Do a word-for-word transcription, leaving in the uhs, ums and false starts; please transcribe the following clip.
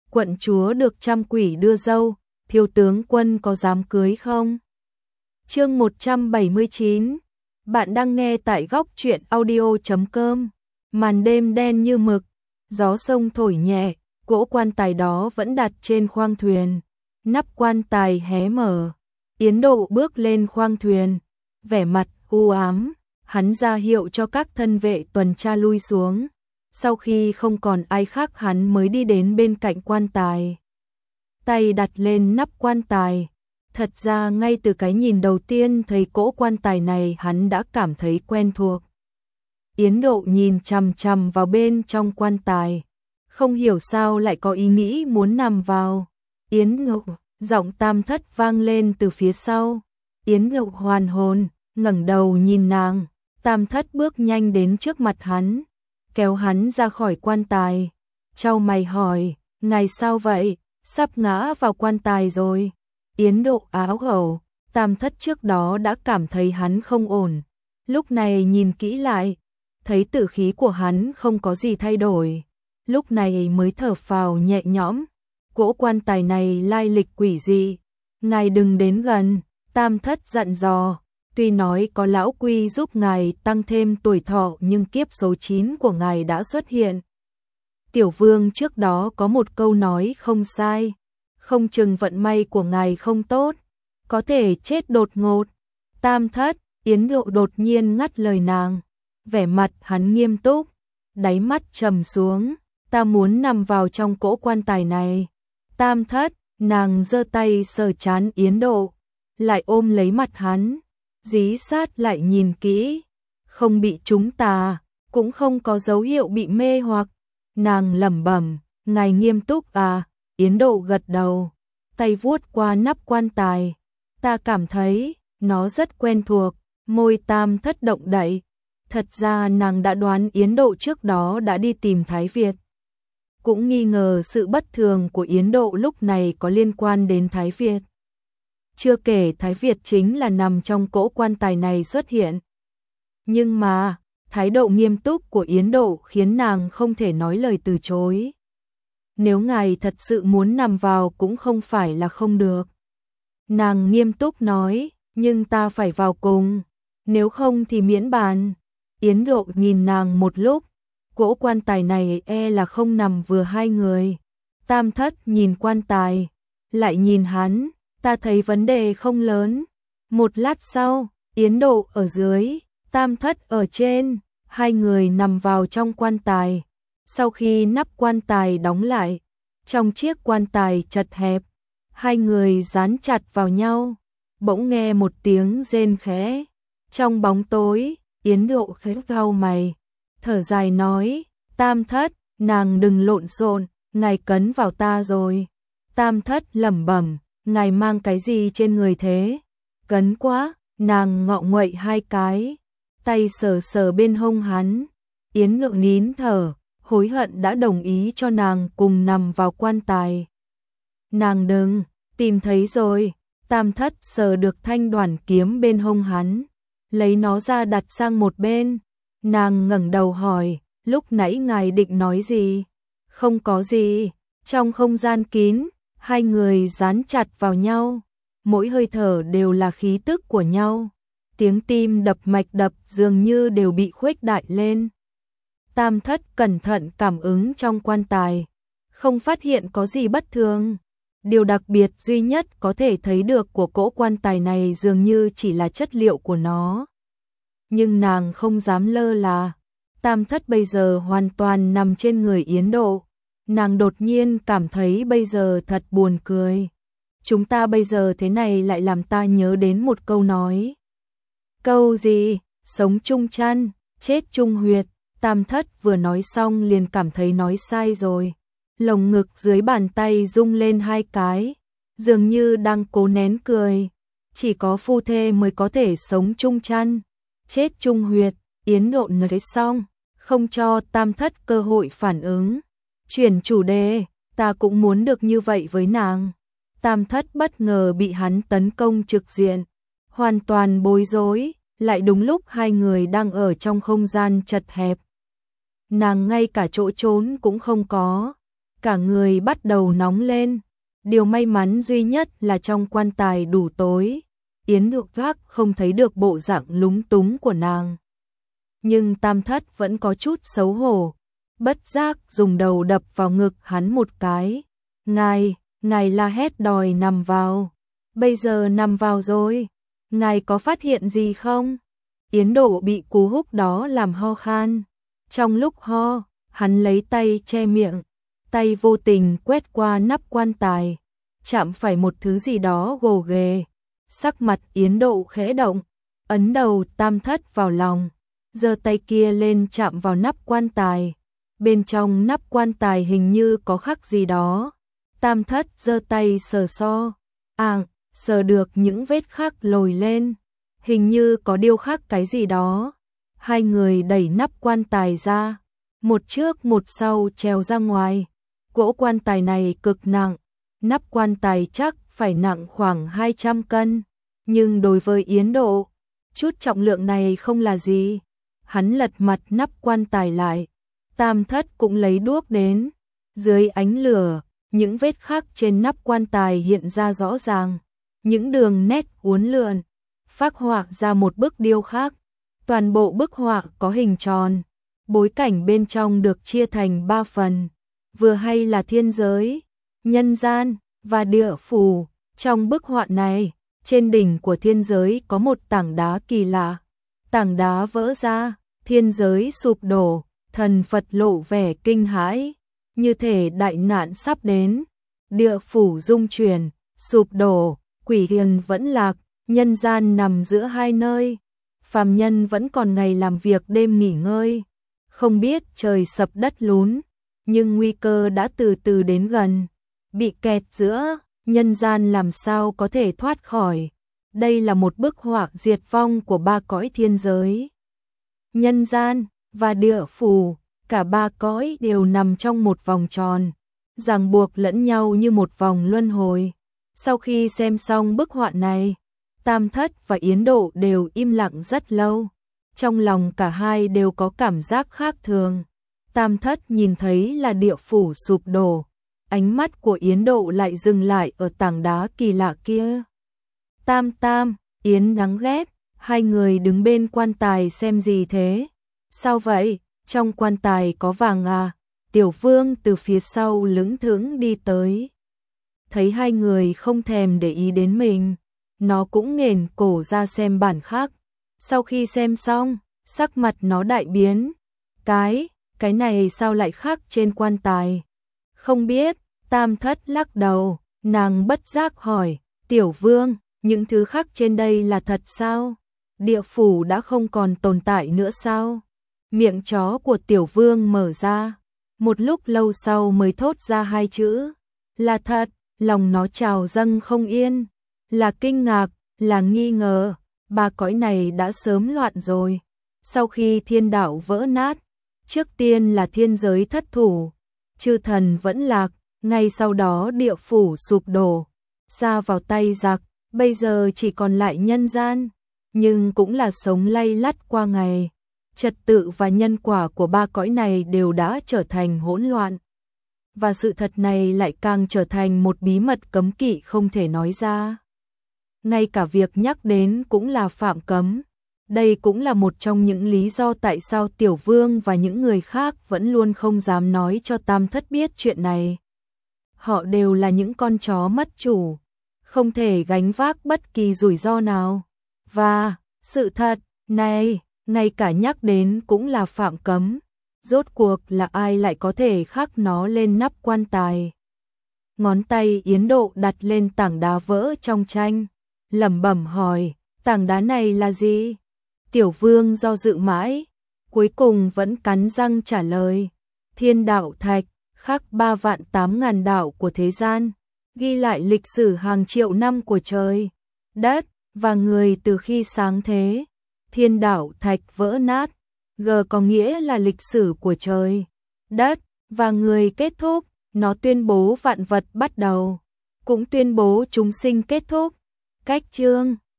quận chúa được trăm quỷ đưa dâu, thiếu tướng quân có dám cưới không? Chương một trăm bảy mươi chín. Bạn đang nghe tại góc truyện audio chấm com. Màn đêm đen như mực, gió sông thổi nhẹ, cỗ quan tài đó vẫn đặt trên khoang thuyền. Nắp quan tài hé mở, Yến Độ bước lên khoang thuyền, vẻ mặt u ám, hắn ra hiệu cho các thân vệ tuần tra lui xuống. Sau khi không còn ai khác hắn mới đi đến bên cạnh quan tài. Tay đặt lên nắp quan tài. Thật ra ngay từ cái nhìn đầu tiên thấy cỗ quan tài này hắn đã cảm thấy quen thuộc. Yến Độ nhìn chằm chằm vào bên trong quan tài, không hiểu sao lại có ý nghĩ muốn nằm vào. Yến Độ, giọng Tam Thất vang lên từ phía sau. Yến Độ hoàn hồn, ngẩng đầu nhìn nàng. Tam Thất bước nhanh đến trước mặt hắn, kéo hắn ra khỏi quan tài. Chau mày hỏi, ngài sao vậy, sắp ngã vào quan tài rồi. Yến Độ áo ẩu, Tam Thất trước đó đã cảm thấy hắn không ổn. Lúc này nhìn kỹ lại, thấy tử khí của hắn không có gì thay đổi. Lúc này mới thở phào nhẹ nhõm. Cỗ quan tài này lai lịch quỷ dị, ngài đừng đến gần. Tam Thất dặn dò, tuy nói có lão quy giúp ngài tăng thêm tuổi thọ nhưng kiếp số chín của ngài đã xuất hiện. Tiểu Vương trước đó có một câu nói không sai, không chừng vận may của ngài không tốt, có thể chết đột ngột. Tam Thất, Yến Độ đột nhiên ngắt lời nàng, vẻ mặt hắn nghiêm túc, đáy mắt trầm xuống, ta muốn nằm vào trong cỗ quan tài này. Tam Thất, nàng giơ tay sờ trán Yến Độ, lại ôm lấy mặt hắn, dí sát lại nhìn kỹ, không bị trúng tà, cũng không có dấu hiệu bị mê hoặc. Nàng lẩm bẩm, ngài nghiêm túc à? Yến Độ gật đầu, tay vuốt qua nắp quan tài, ta cảm thấy nó rất quen thuộc. Môi Tam Thất động đậy, thật ra nàng đã đoán Yến Độ trước đó đã đi tìm Thái Việt, cũng nghi ngờ sự bất thường của Yến Độ lúc này có liên quan đến Thái Việt. Chưa kể Thái Việt chính là nằm trong cỗ quan tài này xuất hiện. Nhưng mà, thái độ nghiêm túc của Yến Độ khiến nàng không thể nói lời từ chối. Nếu ngài thật sự muốn nằm vào cũng không phải là không được. Nàng nghiêm túc nói, nhưng ta phải vào cùng, nếu không thì miễn bàn. Yến Độ nhìn nàng một lúc, cỗ quan tài này e là không nằm vừa hai người. Tam Thất nhìn quan tài, lại nhìn hắn, ta thấy vấn đề không lớn. Một lát sau, Yến Độ ở dưới, Tam Thất ở trên, hai người nằm vào trong quan tài. Sau khi nắp quan tài đóng lại, trong chiếc quan tài chật hẹp, hai người dán chặt vào nhau. Bỗng nghe một tiếng rên khẽ. Trong bóng tối, Yến Độ khẽ cau mày, thở dài nói, Tam Thất, nàng đừng lộn xộn, ngài cấn vào ta rồi. Tam Thất lẩm bẩm, ngài mang cái gì trên người thế? Cấn quá. Nàng ngọ nguậy hai cái, tay sờ sờ bên hông hắn. Yến Độ nín thở, hối hận đã đồng ý cho nàng cùng nằm vào quan tài. Nàng đừng, tìm thấy rồi. Tam Thất sờ được thanh đoản kiếm bên hông hắn, lấy nó ra đặt sang một bên. Nàng ngẩng đầu hỏi, lúc nãy ngài định nói gì? Không có gì. Trong không gian kín, hai người dán chặt vào nhau, mỗi hơi thở đều là khí tức của nhau. Tiếng tim đập mạch đập dường như đều bị khuếch đại lên. Tam Thất cẩn thận cảm ứng trong quan tài, không phát hiện có gì bất thường. Điều đặc biệt duy nhất có thể thấy được của cỗ quan tài này dường như chỉ là chất liệu của nó. Nhưng nàng không dám lơ là. Tam Thất bây giờ hoàn toàn nằm trên người Yến Độ. Nàng đột nhiên cảm thấy bây giờ thật buồn cười. Chúng ta bây giờ thế này lại làm ta nhớ đến một câu nói. Câu gì? Sống chung chăn, chết chung huyệt. Tam Thất vừa nói xong liền cảm thấy nói sai rồi. Lồng ngực dưới bàn tay rung lên hai cái, dường như đang cố nén cười. Chỉ có phu thê mới có thể sống chung chăn, chết chung huyệt. Yến Độ nói xong, không cho Tam Thất cơ hội phản ứng. Chuyển chủ đề, ta cũng muốn được như vậy với nàng. Tam Thất bất ngờ bị hắn tấn công trực diện, hoàn toàn bối rối, lại đúng lúc hai người đang ở trong không gian chật hẹp. Nàng ngay cả chỗ trốn cũng không có, cả người bắt đầu nóng lên. Điều may mắn duy nhất là trong quan tài đủ tối, Yến Độ Thác không thấy được bộ dạng lúng túng của nàng. Nhưng Tam Thất vẫn có chút xấu hổ, bất giác dùng đầu đập vào ngực hắn một cái. Ngài, ngài la hét đòi nằm vào. Bây giờ nằm vào rồi, ngài có phát hiện gì không? Yến Độ bị cú húc đó làm ho khan. Trong lúc ho, hắn lấy tay che miệng, tay vô tình quét qua nắp quan tài, chạm phải một thứ gì đó gồ ghề. Sắc mặt Yến Độ khẽ động, ấn đầu Tam Thất vào lòng, giơ tay kia lên chạm vào nắp quan tài. Bên trong nắp quan tài hình như có khắc gì đó. Tam Thất giơ tay sờ so, àng, sờ được những vết khắc lồi lên, hình như có điêu khắc cái gì đó. Hai người đẩy nắp quan tài ra, một trước một sau trèo ra ngoài. Gỗ quan tài này cực nặng, nắp quan tài chắc phải nặng khoảng hai trăm cân, nhưng đối với Yến Độ, chút trọng lượng này không là gì. Hắn lật mặt nắp quan tài lại, Tam Thất cũng lấy đuốc đến. Dưới ánh lửa, những vết khắc trên nắp quan tài hiện ra rõ ràng, những đường nét uốn lượn, phác họa ra một bức điêu khắc. Toàn bộ bức họa có hình tròn, bối cảnh bên trong được chia thành ba phần, vừa hay là thiên giới, nhân gian và địa phủ. Trong bức họa này, trên đỉnh của thiên giới có một tảng đá kỳ lạ. Tảng đá vỡ ra, thiên giới sụp đổ, thần Phật lộ vẻ kinh hãi, như thể đại nạn sắp đến. Địa phủ rung chuyển, sụp đổ, quỷ hiền vẫn lạc, nhân gian nằm giữa hai nơi. Phàm nhân vẫn còn ngày làm việc đêm nghỉ ngơi, không biết trời sập đất lún, nhưng nguy cơ đã từ từ đến gần. Bị kẹt giữa nhân gian làm sao có thể thoát khỏi. Đây là một bức họa diệt vong của ba cõi thiên giới, nhân gian và địa phủ. Cả ba cõi đều nằm trong một vòng tròn, ràng buộc lẫn nhau như một vòng luân hồi. Sau khi xem xong bức họa này, Tam Thất và Yến Độ đều im lặng rất lâu. Trong lòng cả hai đều có cảm giác khác thường. Tam Thất nhìn thấy là địa phủ sụp đổ, ánh mắt của Yến Độ lại dừng lại ở tảng đá kỳ lạ kia. Tam Tam, Yến đáng ghét, hai người đứng bên quan tài xem gì thế? Sao vậy? Trong quan tài có vàng à? Tiểu Vương từ phía sau lững thững đi tới. Thấy hai người không thèm để ý đến mình, nó cũng nghển cổ ra xem bản khác. Sau khi xem xong, sắc mặt nó đại biến. Cái, cái này sao lại khắc trên quan tài? Không biết. Tam Thất lắc đầu, nàng bất giác hỏi, Tiểu Vương, những thứ khắc trên đây là thật sao? Địa phủ đã không còn tồn tại nữa sao? Miệng chó của Tiểu Vương mở ra, một lúc lâu sau mới thốt ra hai chữ, là thật. Lòng nó trào dâng không yên, là kinh ngạc, là nghi ngờ. Ba cõi này đã sớm loạn rồi. Sau khi thiên đạo vỡ nát, trước tiên là thiên giới thất thủ, chư thần vẫn lạc, ngay sau đó địa phủ sụp đổ, sa vào tay giặc, bây giờ chỉ còn lại nhân gian, nhưng cũng là sống lay lắt qua ngày. Trật tự và nhân quả của ba cõi này đều đã trở thành hỗn loạn. Và sự thật này lại càng trở thành một bí mật cấm kỵ không thể nói ra. Ngay cả việc nhắc đến cũng là phạm cấm. Đây cũng là một trong những lý do tại sao Tiểu Vương và những người khác vẫn luôn không dám nói cho Tam Thất biết chuyện này. Họ đều là những con chó mất chủ, không thể gánh vác bất kỳ rủi ro nào. Và, sự thật này, ngay cả nhắc đến cũng là phạm cấm. Rốt cuộc là ai lại có thể khắc nó lên nắp quan tài? Ngón tay Yến Độ đặt lên tảng đá vỡ trong tranh, lẩm bẩm hỏi, tảng đá này là gì? Tiểu Vương do dự mãi, cuối cùng vẫn cắn răng trả lời, Thiên Đạo Thạch, khắc ba vạn tám ngàn đạo của thế gian, ghi lại lịch sử hàng triệu năm của trời, đất và người từ khi sáng thế. Thiên Đạo Thạch vỡ nát, G có nghĩa là lịch sử của trời, đất và người kết thúc. Nó tuyên bố vạn vật bắt đầu, cũng tuyên bố chúng sinh kết thúc. Cách chương